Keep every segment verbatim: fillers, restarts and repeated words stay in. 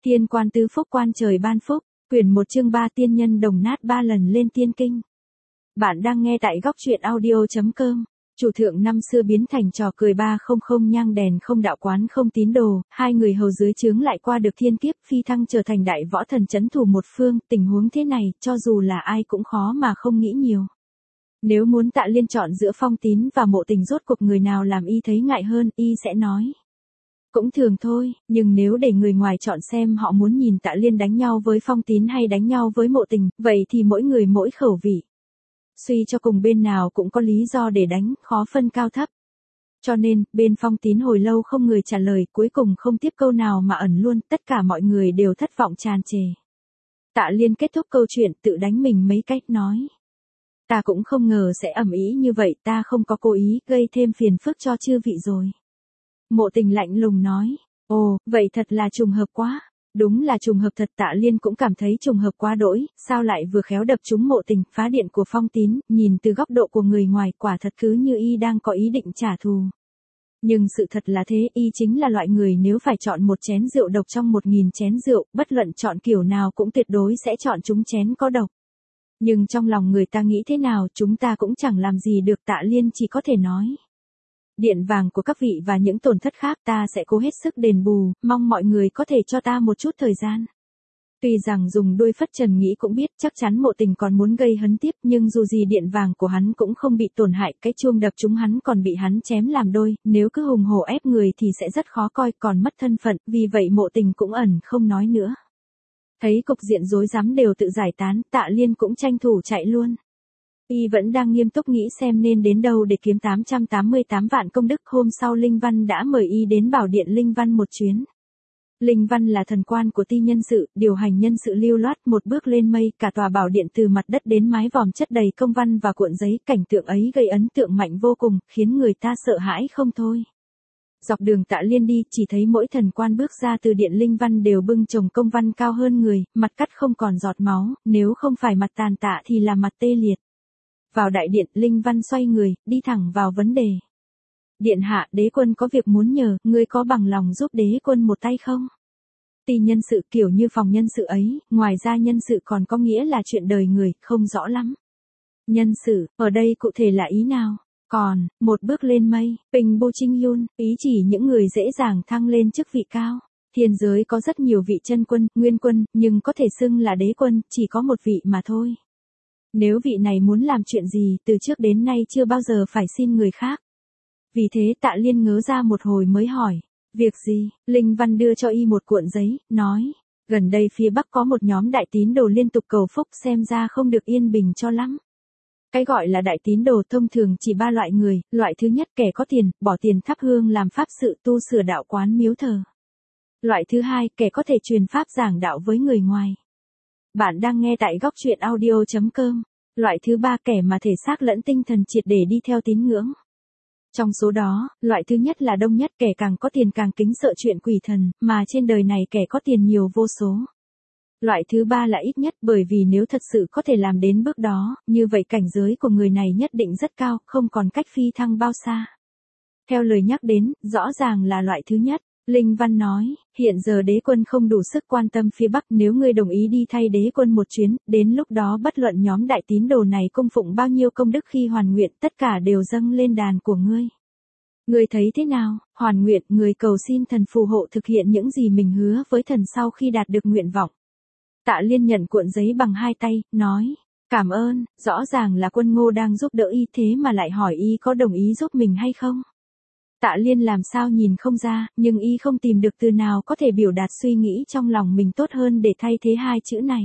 Thiên quan tứ phúc quan trời ban phúc, quyển một chương ba tiên nhân đồng nát ba lần lên tiên kinh. Bạn đang nghe tại góc truyện audio chấm com. Chủ thượng năm xưa biến thành trò cười ba không không nhang đèn không đạo quán không tín đồ, hai người hầu dưới trướng lại qua được thiên kiếp phi thăng trở thành đại võ thần chấn thủ một phương, tình huống thế này, cho dù là ai cũng khó mà không nghĩ nhiều. Nếu muốn Tạ Liên chọn giữa Phong Tín và Mộ Tình rốt cuộc người nào làm y thấy ngại hơn, y sẽ nói. Cũng thường thôi, nhưng nếu để người ngoài chọn xem họ muốn nhìn Tạ Liên đánh nhau với Phong Tín hay đánh nhau với Mộ Tình, vậy thì mỗi người mỗi khẩu vị. Suy cho cùng bên nào cũng có lý do để đánh, khó phân cao thấp. Cho nên, bên Phong Tín hồi lâu không người trả lời, cuối cùng không tiếp câu nào mà ẩn luôn, tất cả mọi người đều thất vọng tràn trề. Tạ Liên kết thúc câu chuyện tự đánh mình mấy cách nói. Ta cũng không ngờ sẽ ầm ĩ như vậy, ta không có cố ý gây thêm phiền phức cho chư vị rồi. Mộ Tình lạnh lùng nói, ồ, vậy thật là trùng hợp quá. Đúng là trùng hợp thật. Tạ Liên cũng cảm thấy trùng hợp quá đỗi, sao lại vừa khéo đập trúng Mộ Tình, phá điện của Phong Tín, nhìn từ góc độ của người ngoài quả thật cứ như y đang có ý định trả thù. Nhưng sự thật là thế, y chính là loại người nếu phải chọn một chén rượu độc trong một nghìn chén rượu, bất luận chọn kiểu nào cũng tuyệt đối sẽ chọn trúng chén có độc. Nhưng trong lòng người ta nghĩ thế nào chúng ta cũng chẳng làm gì được. Tạ Liên chỉ có thể nói. Điện vàng của các vị và những tổn thất khác ta sẽ cố hết sức đền bù, mong mọi người có thể cho ta một chút thời gian. Tuy rằng dùng đôi phất trần nghĩ cũng biết chắc chắn Mộ Tình còn muốn gây hấn tiếp, nhưng dù gì điện vàng của hắn cũng không bị tổn hại, cái chuông đập chúng hắn còn bị hắn chém làm đôi, nếu cứ hùng hổ ép người thì sẽ rất khó coi, còn mất thân phận, vì vậy Mộ Tình cũng ẩn không nói nữa. Thấy cục diện rối rắm đều tự giải tán, Tạ Liên cũng tranh thủ chạy luôn. Y vẫn đang nghiêm túc nghĩ xem nên đến đâu để kiếm tám trăm tám mươi tám vạn công đức. Hôm sau Linh Văn đã mời y đến bảo điện Linh Văn một chuyến. Linh Văn là thần quan của ti nhân sự, điều hành nhân sự lưu loát, một bước lên mây, cả tòa bảo điện từ mặt đất đến mái vòm chất đầy công văn và cuộn giấy, cảnh tượng ấy gây ấn tượng mạnh vô cùng, khiến người ta sợ hãi không thôi. Dọc đường Tạ Liên đi, chỉ thấy mỗi thần quan bước ra từ điện Linh Văn đều bưng chồng công văn cao hơn người, mặt cắt không còn giọt máu, nếu không phải mặt tàn tạ thì là mặt tê liệt. Vào đại điện, Linh Văn xoay người, đi thẳng vào vấn đề. Điện hạ, đế quân có việc muốn nhờ, ngươi có bằng lòng giúp đế quân một tay không? Ti nhân sự kiểu như phòng nhân sự ấy, ngoài ra nhân sự còn có nghĩa là chuyện đời người, không rõ lắm. Nhân sự, ở đây cụ thể là ý nào? Còn, một bước lên mây, Bình Bô Trinh Yun, ý chỉ những người dễ dàng thăng lên chức vị cao. Thiên giới có rất nhiều vị chân quân, nguyên quân, nhưng có thể xưng là đế quân, chỉ có một vị mà thôi. Nếu vị này muốn làm chuyện gì, từ trước đến nay chưa bao giờ phải xin người khác. Vì thế Tạ Liên ngớ ra một hồi mới hỏi, việc gì? Linh Văn đưa cho y một cuộn giấy, nói, gần đây phía Bắc có một nhóm đại tín đồ liên tục cầu phúc, xem ra không được yên bình cho lắm. Cái gọi là đại tín đồ thông thường chỉ ba loại người, loại thứ nhất kẻ có tiền, bỏ tiền thắp hương làm pháp sự tu sửa đạo quán miếu thờ. Loại thứ hai, kẻ có thể truyền pháp giảng đạo với người ngoài. Bạn đang nghe tại góc truyện audio chấm com. Loại thứ ba, kẻ mà thể xác lẫn tinh thần triệt để đi theo tín ngưỡng. Trong số đó, loại thứ nhất là đông nhất, kẻ càng có tiền càng kính sợ chuyện quỷ thần, mà trên đời này kẻ có tiền nhiều vô số. Loại thứ ba là ít nhất, bởi vì nếu thật sự có thể làm đến bước đó, như vậy cảnh giới của người này nhất định rất cao, không còn cách phi thăng bao xa. Theo lời nhắc đến, rõ ràng là loại thứ nhất. Linh Văn nói, hiện giờ đế quân không đủ sức quan tâm phía Bắc, nếu ngươi đồng ý đi thay đế quân một chuyến, đến lúc đó bất luận nhóm đại tín đồ này cung phụng bao nhiêu công đức khi hoàn nguyện, tất cả đều dâng lên đàn của ngươi. Ngươi thấy thế nào? Hoàn nguyện, người cầu xin thần phù hộ thực hiện những gì mình hứa với thần sau khi đạt được nguyện vọng. Tạ Liên nhận cuộn giấy bằng hai tay, nói, cảm ơn, rõ ràng là Quân Ngô đang giúp đỡ y thế mà lại hỏi y có đồng ý giúp mình hay không. Tạ Liên làm sao nhìn không ra, nhưng y không tìm được từ nào có thể biểu đạt suy nghĩ trong lòng mình tốt hơn để thay thế hai chữ này.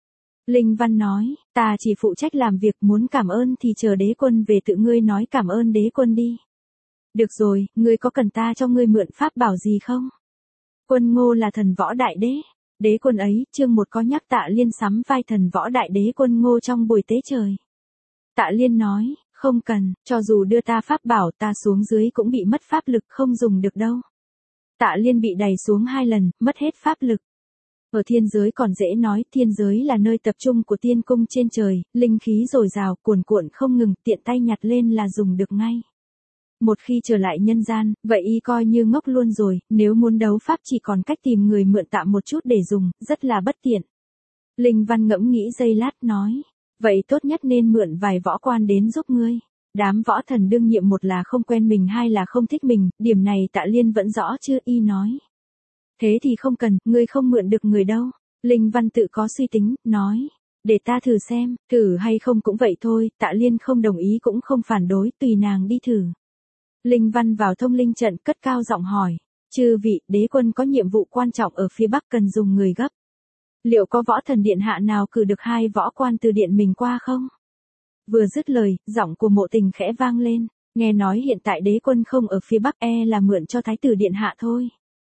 Linh Văn nói, ta chỉ phụ trách làm việc, muốn cảm ơn thì chờ đế quân về tự ngươi nói cảm ơn đế quân đi. Được rồi, ngươi có cần ta cho ngươi mượn pháp bảo gì không? Quân Ngô là thần võ đại đế. Đế quân ấy, chương một có nhắc Tạ Liên sắm vai thần võ đại đế Quân Ngô trong buổi tế trời. Tạ Liên nói, không cần, cho dù đưa ta pháp bảo ta xuống dưới cũng bị mất pháp lực, không dùng được đâu. Tạ Liên bị đày xuống hai lần, mất hết pháp lực. Ở thiên giới còn dễ nói, thiên giới là nơi tập trung của tiên cung trên trời, linh khí dồi dào, cuồn cuộn không ngừng, tiện tay nhặt lên là dùng được ngay. Một khi trở lại nhân gian, vậy y coi như ngốc luôn rồi, nếu muốn đấu pháp chỉ còn cách tìm người mượn tạm một chút để dùng, rất là bất tiện. Linh Văn ngẫm nghĩ giây lát nói, vậy tốt nhất nên mượn vài võ quan đến giúp ngươi. Đám võ thần đương nhiệm một là không quen mình hai là không thích mình, điểm này Tạ Liên vẫn rõ chưa, y nói. Thế thì không cần, ngươi không mượn được người đâu. Linh Văn tự có suy tính, nói. Để ta thử xem, thử hay không cũng vậy thôi, Tạ Liên không đồng ý cũng không phản đối, tùy nàng đi thử. Linh Văn vào thông linh trận cất cao giọng hỏi. Chư vị, đế quân có nhiệm vụ quan trọng ở phía Bắc cần dùng người gấp. Liệu có võ thần điện hạ nào cử được hai võ quan từ điện mình qua không? Vừa dứt lời, giọng của Mộ Tình khẽ vang lên, nghe nói hiện tại đế quân không ở phía Bắc, e là mượn cho thái tử điện hạ thôi.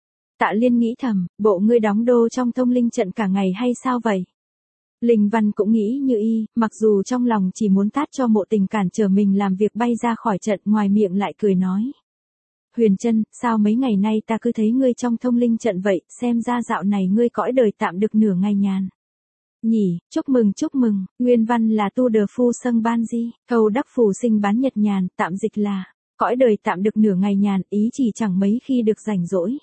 Tạ Liên nghĩ thầm, bộ ngươi đóng đô trong thông linh trận cả ngày hay sao vậy? Linh Văn cũng nghĩ như y, mặc dù trong lòng chỉ muốn tát cho Mộ Tình cản trở mình làm việc bay ra khỏi trận, ngoài miệng lại cười nói. Huyền Trân, sao mấy ngày nay ta cứ thấy ngươi trong thông linh trận vậy, xem ra dạo này ngươi cõi đời tạm được nửa ngày nhàn. Nhỉ, chúc mừng chúc mừng, nguyên văn là tu đờ phu sâng ban di, thâu đắc phù sinh bán nhật nhàn, tạm dịch là, cõi đời tạm được nửa ngày nhàn, ý chỉ chẳng mấy khi được rảnh rỗi.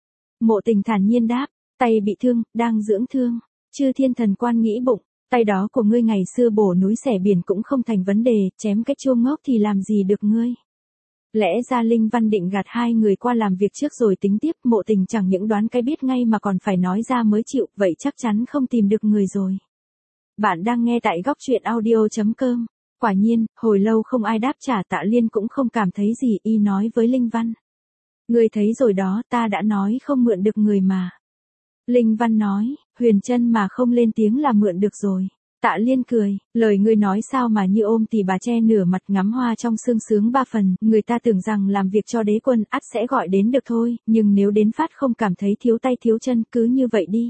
Mộ Tình thản nhiên đáp, tay bị thương, đang dưỡng thương, chư thiên thần quan nghĩ bụng, tay đó của ngươi ngày xưa bổ núi xẻ biển cũng không thành vấn đề, chém cái chuông ngốc thì làm gì được ngươi. Lẽ ra Linh Văn định gạt hai người qua làm việc trước rồi tính tiếp, Mộ Tình chẳng những đoán cái biết ngay mà còn phải nói ra mới chịu, vậy chắc chắn không tìm được người rồi. Bạn đang nghe tại góc truyện audio chấm com. Quả nhiên, hồi lâu không ai đáp trả, Tạ Liên cũng không cảm thấy gì, y nói với Linh Văn. Ngươi thấy rồi đó, ta đã nói không mượn được người mà. Linh Văn nói, Huyền Trân mà không lên tiếng là mượn được rồi. Tạ Liên cười, lời ngươi nói sao mà như ôm tỉ bà che nửa mặt ngắm hoa trong sương sướng ba phần, người ta tưởng rằng làm việc cho đế quân ắt sẽ gọi đến được thôi, nhưng nếu đến phát không cảm thấy thiếu tay thiếu chân cứ như vậy đi.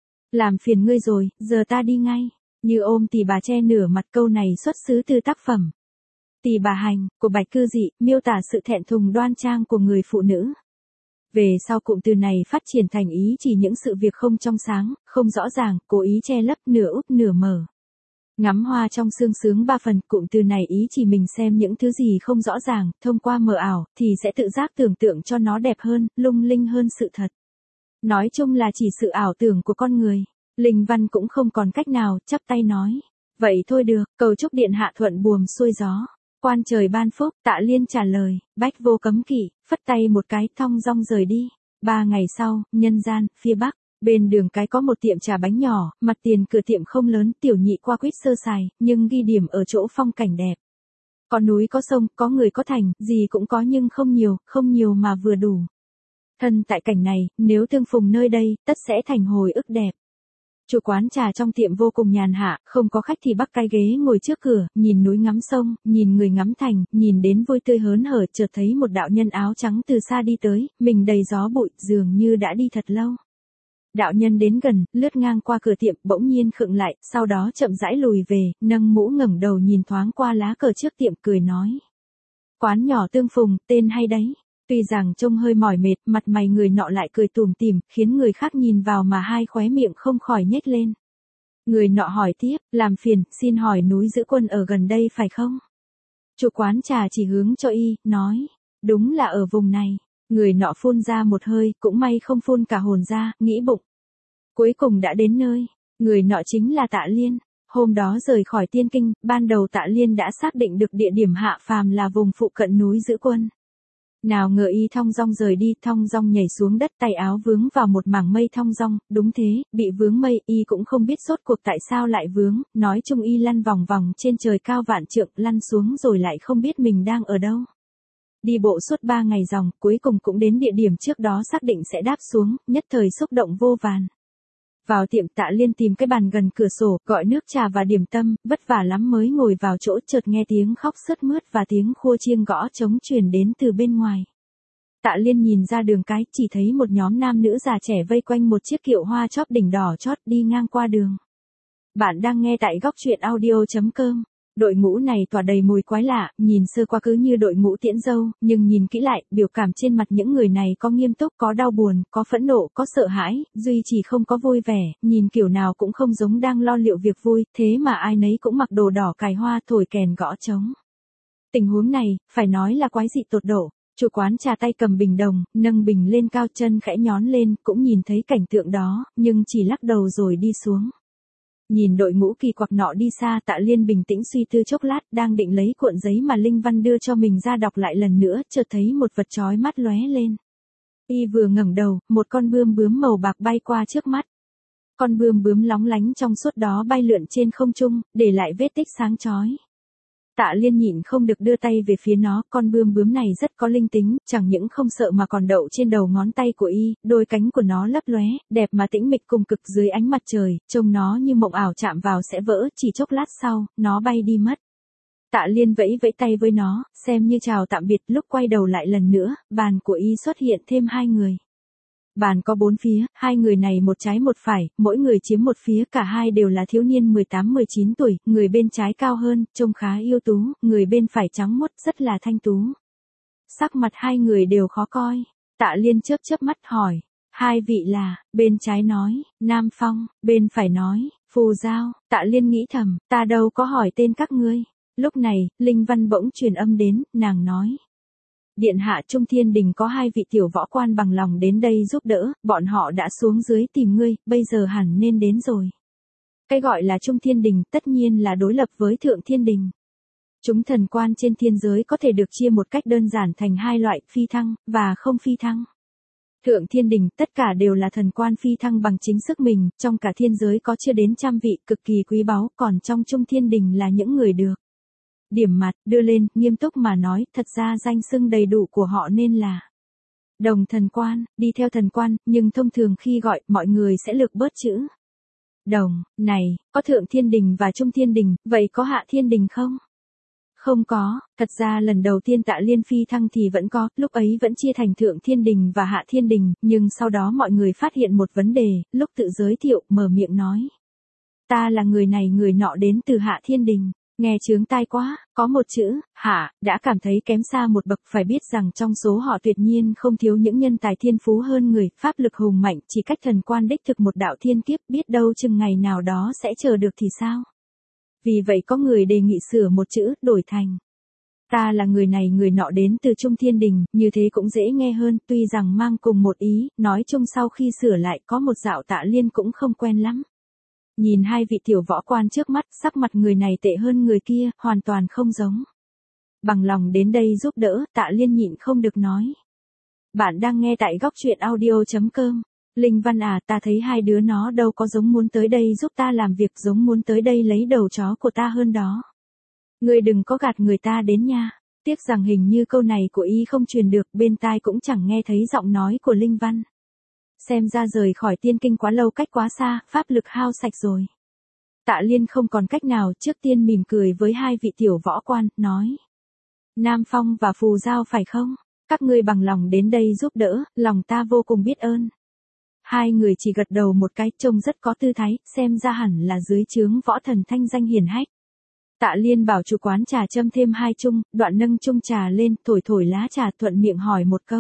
Làm phiền ngươi rồi, giờ ta đi ngay. Như ôm tỉ bà che nửa mặt, câu này xuất xứ từ tác phẩm Tỉ bà hành, của Bạch Cư Dị, miêu tả sự thẹn thùng đoan trang của người phụ nữ. Về sau cụm từ này phát triển thành ý chỉ những sự việc không trong sáng, không rõ ràng, cố ý che lấp, nửa úp nửa mở. Ngắm hoa trong sương sướng ba phần, cụm từ này ý chỉ mình xem những thứ gì không rõ ràng, thông qua mờ ảo, thì sẽ tự giác tưởng tượng cho nó đẹp hơn, lung linh hơn sự thật. Nói chung là chỉ sự ảo tưởng của con người. Linh Văn cũng không còn cách nào, chắp tay nói. Vậy thôi được, cầu chúc điện hạ thuận buồm xuôi gió. Quan trời ban phúc, Tạ Liên trả lời, bách vô cấm kỵ, phất tay một cái, thong dong rời đi. Ba ngày sau, nhân gian, phía Bắc. Bên đường cái có một tiệm trà bánh nhỏ, mặt tiền cửa tiệm không lớn, tiểu nhị qua quýt sơ sài, nhưng ghi điểm ở chỗ phong cảnh đẹp. Có núi có sông, có người có thành, gì cũng có nhưng không nhiều, không nhiều mà vừa đủ. Thân tại cảnh này, nếu tương phùng nơi đây, tất sẽ thành hồi ức đẹp. Chủ quán trà trong tiệm vô cùng nhàn hạ, không có khách thì bắt cái ghế ngồi trước cửa, nhìn núi ngắm sông, nhìn người ngắm thành, nhìn đến vui tươi hớn hở, chợt thấy một đạo nhân áo trắng từ xa đi tới, mình đầy gió bụi, dường như đã đi thật lâu. Đạo nhân đến gần, lướt ngang qua cửa tiệm, bỗng nhiên khựng lại, sau đó chậm rãi lùi về, nâng mũ ngẩng đầu nhìn thoáng qua lá cờ trước tiệm, cười nói. Quán nhỏ tương phùng, tên hay đấy. Tuy rằng trông hơi mỏi mệt, mặt mày người nọ lại cười tủm tỉm, khiến người khác nhìn vào mà hai khóe miệng không khỏi nhếch lên. Người nọ hỏi tiếp, làm phiền, xin hỏi núi Giữ Quân ở gần đây phải không? Chủ quán trà chỉ hướng cho y, nói, đúng là ở vùng này. Người nọ phun ra một hơi, cũng may không phun cả hồn ra, nghĩ bụng. Cuối cùng đã đến nơi, người nọ chính là Tạ Liên. Hôm đó rời khỏi Tiên Kinh, ban đầu Tạ Liên đã xác định được địa điểm hạ phàm là vùng phụ cận núi Giữ Quân. Nào ngờ y thong dong rời đi, thong dong nhảy xuống đất, tay áo vướng vào một mảng mây thong dong, đúng thế, bị vướng mây, y cũng không biết rốt cuộc tại sao lại vướng, nói chung y lăn vòng vòng trên trời cao vạn trượng, lăn xuống rồi lại không biết mình đang ở đâu. Đi bộ suốt ba ngày dòng, cuối cùng cũng đến địa điểm trước đó xác định sẽ đáp xuống, nhất thời xúc động vô vàn. Vào tiệm, Tạ Liên tìm cái bàn gần cửa sổ, gọi nước trà và điểm tâm, vất vả lắm mới ngồi vào chỗ, chợt nghe tiếng khóc sướt mướt và tiếng khua chiêng gõ trống truyền đến từ bên ngoài. Tạ Liên nhìn ra đường cái, chỉ thấy một nhóm nam nữ già trẻ vây quanh một chiếc kiệu hoa chóp đỉnh đỏ chót đi ngang qua đường. Bạn đang nghe tại góc truyện audio chấm com. Đội ngũ này tỏa đầy mùi quái lạ, nhìn sơ qua cứ như đội ngũ tiễn dâu, nhưng nhìn kỹ lại, biểu cảm trên mặt những người này có nghiêm túc, có đau buồn, có phẫn nộ, có sợ hãi, duy chỉ không có vui vẻ, nhìn kiểu nào cũng không giống đang lo liệu việc vui, thế mà ai nấy cũng mặc đồ đỏ cài hoa, thổi kèn gõ trống. Tình huống này, phải nói là quái dị tột độ. Chủ quán trà tay cầm bình đồng, nâng bình lên cao, chân khẽ nhón lên, cũng nhìn thấy cảnh tượng đó, nhưng chỉ lắc đầu rồi đi xuống. Nhìn đội ngũ kỳ quặc nọ đi xa, Tạ Liên bình tĩnh suy tư chốc lát, đang định lấy cuộn giấy mà Linh Văn đưa cho mình ra đọc lại lần nữa, chợt thấy một vật chói mắt lóe lên. Y vừa ngẩng đầu, một con bươm bướm màu bạc bay qua trước mắt. Con bươm bướm lóng lánh trong suốt đó bay lượn trên không trung, để lại vết tích sáng chói. Tạ Liên nhịn không được đưa tay về phía nó, con bươm bướm này rất có linh tính, chẳng những không sợ mà còn đậu trên đầu ngón tay của y, đôi cánh của nó lấp lóe, đẹp mà tĩnh mịch cùng cực dưới ánh mặt trời, trông nó như mộng ảo, chạm vào sẽ vỡ, chỉ chốc lát sau, nó bay đi mất. Tạ Liên vẫy vẫy tay với nó, xem như chào tạm biệt, lúc quay đầu lại lần nữa, bàn của y xuất hiện thêm hai người. Bàn có bốn phía, hai người này một trái một phải, mỗi người chiếm một phía, cả hai đều là thiếu niên mười tám mười chín tuổi, người bên trái cao hơn, trông khá yêu tú, người bên phải trắng muốt, rất là thanh tú. Sắc mặt hai người đều khó coi. Tạ Liên chớp chớp mắt hỏi, hai vị là, bên trái nói, Nam Phong, bên phải nói, Phù Giao. Tạ Liên nghĩ thầm, ta đâu có hỏi tên các ngươi. Lúc này, Linh Văn bỗng truyền âm đến, nàng nói. Điện hạ Trung Thiên Đình có hai vị tiểu võ quan bằng lòng đến đây giúp đỡ, bọn họ đã xuống dưới tìm ngươi, bây giờ hẳn nên đến rồi. Cái gọi là Trung Thiên Đình tất nhiên là đối lập với Thượng Thiên Đình. Chúng thần quan trên thiên giới có thể được chia một cách đơn giản thành hai loại, phi thăng, và không phi thăng. Thượng Thiên Đình tất cả đều là thần quan phi thăng bằng chính sức mình, trong cả thiên giới có chưa đến trăm vị, cực kỳ quý báu, còn trong Trung Thiên Đình là những người được điểm mặt, đưa lên, nghiêm túc mà nói, thật ra danh xưng đầy đủ của họ nên là đồng thần quan, đi theo thần quan, nhưng thông thường khi gọi, mọi người sẽ lược bớt chữ đồng. Này, có Thượng Thiên Đình và Trung Thiên Đình, vậy có Hạ Thiên Đình không? Không có, thật ra lần đầu tiên Tạ Liên phi thăng thì vẫn có, lúc ấy vẫn chia thành Thượng Thiên Đình và Hạ Thiên Đình, nhưng sau đó mọi người phát hiện một vấn đề, lúc tự giới thiệu, mở miệng nói. Ta là người này người nọ đến từ Hạ Thiên Đình. Nghe chướng tai quá, có một chữ, hạ, đã cảm thấy kém xa một bậc, phải biết rằng trong số họ tuyệt nhiên không thiếu những nhân tài thiên phú hơn người, pháp lực hùng mạnh, chỉ cách thần quan đích thực một đạo thiên kiếp, biết đâu chừng ngày nào đó sẽ chờ được thì sao? Vì vậy có người đề nghị sửa một chữ, đổi thành. Ta là người này người nọ đến từ Trung Thiên Đình, như thế cũng dễ nghe hơn, tuy rằng mang cùng một ý, nói chung sau khi sửa lại có một dạo Tạ Liên cũng không quen lắm. Nhìn hai vị tiểu võ quan trước mắt, sắc mặt người này tệ hơn người kia, hoàn toàn không giống. Bằng lòng đến đây giúp đỡ, Tạ Liên nhịn không được nói. Bạn đang nghe tại góc truyện audio chấm com. Linh Văn à, ta thấy hai đứa nó đâu có giống muốn tới đây giúp ta làm việc, giống muốn tới đây lấy đầu chó của ta hơn đó. Ngươi đừng có gạt người ta đến nha. Tiếc rằng hình như câu này của y không truyền được, bên tai cũng chẳng nghe thấy giọng nói của Linh Văn. Xem ra rời khỏi tiên kinh quá lâu, cách quá xa, pháp lực hao sạch rồi. Tạ Liên không còn cách nào, trước tiên mỉm cười với hai vị tiểu võ quan, nói. Nam Phong và Phù Giao phải không? Các ngươi bằng lòng đến đây giúp đỡ, lòng ta vô cùng biết ơn. Hai người chỉ gật đầu một cái, trông rất có tư thái, xem ra hẳn là dưới trướng võ thần thanh danh hiển hách. Tạ Liên bảo chủ quán trà châm thêm hai chung, đoạn nâng chung trà lên, thổi thổi lá trà, thuận miệng hỏi một câu.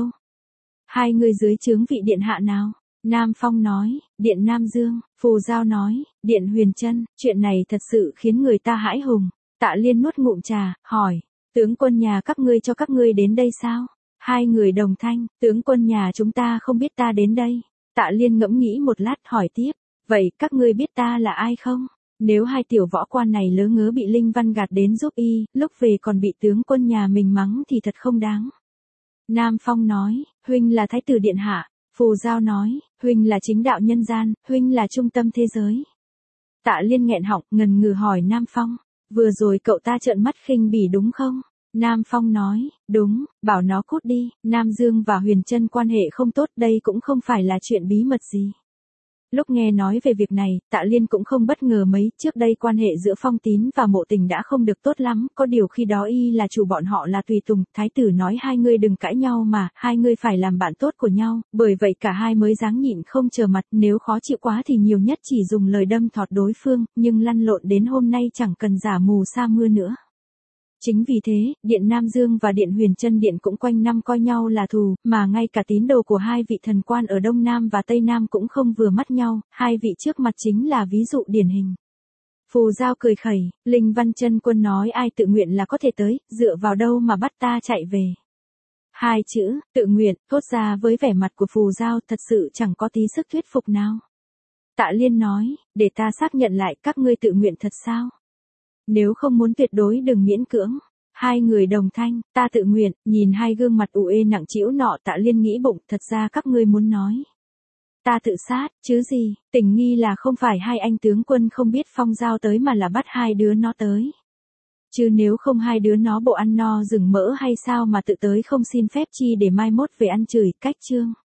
Hai người dưới trướng vị điện hạ nào? Nam Phong nói, điện Nam Dương. Phù Giao nói, điện Huyền Trân. Chuyện này thật sự khiến người ta hãi hùng. Tạ Liên nuốt ngụm trà, hỏi, tướng quân nhà các ngươi cho các ngươi đến đây sao? Hai người đồng thanh, tướng quân nhà chúng ta không biết ta đến đây. Tạ Liên ngẫm nghĩ một lát hỏi tiếp, vậy các ngươi biết ta là ai không? Nếu hai tiểu võ quan này lớ ngớ bị Linh Văn gạt đến giúp y, lúc về còn bị tướng quân nhà mình mắng thì thật không đáng. Nam Phong nói, huynh là thái tử điện hạ. Phù Giao nói, huynh là chính đạo nhân gian, huynh là trung tâm thế giới. Tạ Liên nghẹn họng, ngần ngừ hỏi Nam Phong, vừa rồi cậu ta trợn mắt khinh bỉ đúng không? Nam Phong nói, đúng, bảo nó cút đi. Nam Dương và Huyền Trân quan hệ không tốt, đây cũng không phải là chuyện bí mật gì. Lúc nghe nói về việc này, Tạ Liên cũng không bất ngờ mấy, trước đây quan hệ giữa Phong Tín và Mộ Tình đã không được tốt lắm, có điều khi đó y là chủ, bọn họ là tùy tùng, thái tử nói hai người đừng cãi nhau mà, hai người phải làm bạn tốt của nhau, bởi vậy cả hai mới dáng nhịn không chờ mặt, nếu khó chịu quá thì nhiều nhất chỉ dùng lời đâm thọt đối phương, nhưng lăn lộn đến hôm nay chẳng cần giả mù sa mưa nữa. Chính vì thế, Điện Nam Dương và Điện Huyền Trân Điện cũng quanh năm coi nhau là thù, mà ngay cả tín đồ của hai vị thần quan ở Đông Nam và Tây Nam cũng không vừa mắt nhau, hai vị trước mặt chính là ví dụ điển hình. Phù Giao cười khẩy, Linh Văn Chân Quân nói ai tự nguyện là có thể tới, dựa vào đâu mà bắt ta chạy về. Hai chữ, tự nguyện, thốt ra với vẻ mặt của Phù Giao thật sự chẳng có tí sức thuyết phục nào. Tạ Liên nói, để ta xác nhận lại các ngươi tự nguyện thật sao? Nếu không muốn tuyệt đối đừng miễn cưỡng. Hai người đồng thanh, ta tự nguyện, nhìn hai gương mặt ủ ê nặng trĩu nọ Tạ Liên nghĩ bụng, thật ra các ngươi muốn nói. Ta tự sát, chứ gì, tình nghi là không phải hai anh tướng quân không biết Phong Giao tới mà là bắt hai đứa nó tới. Chứ nếu không hai đứa nó bộ ăn no rừng mỡ hay sao mà tự tới không xin phép chi để mai mốt về ăn chửi, cách chương.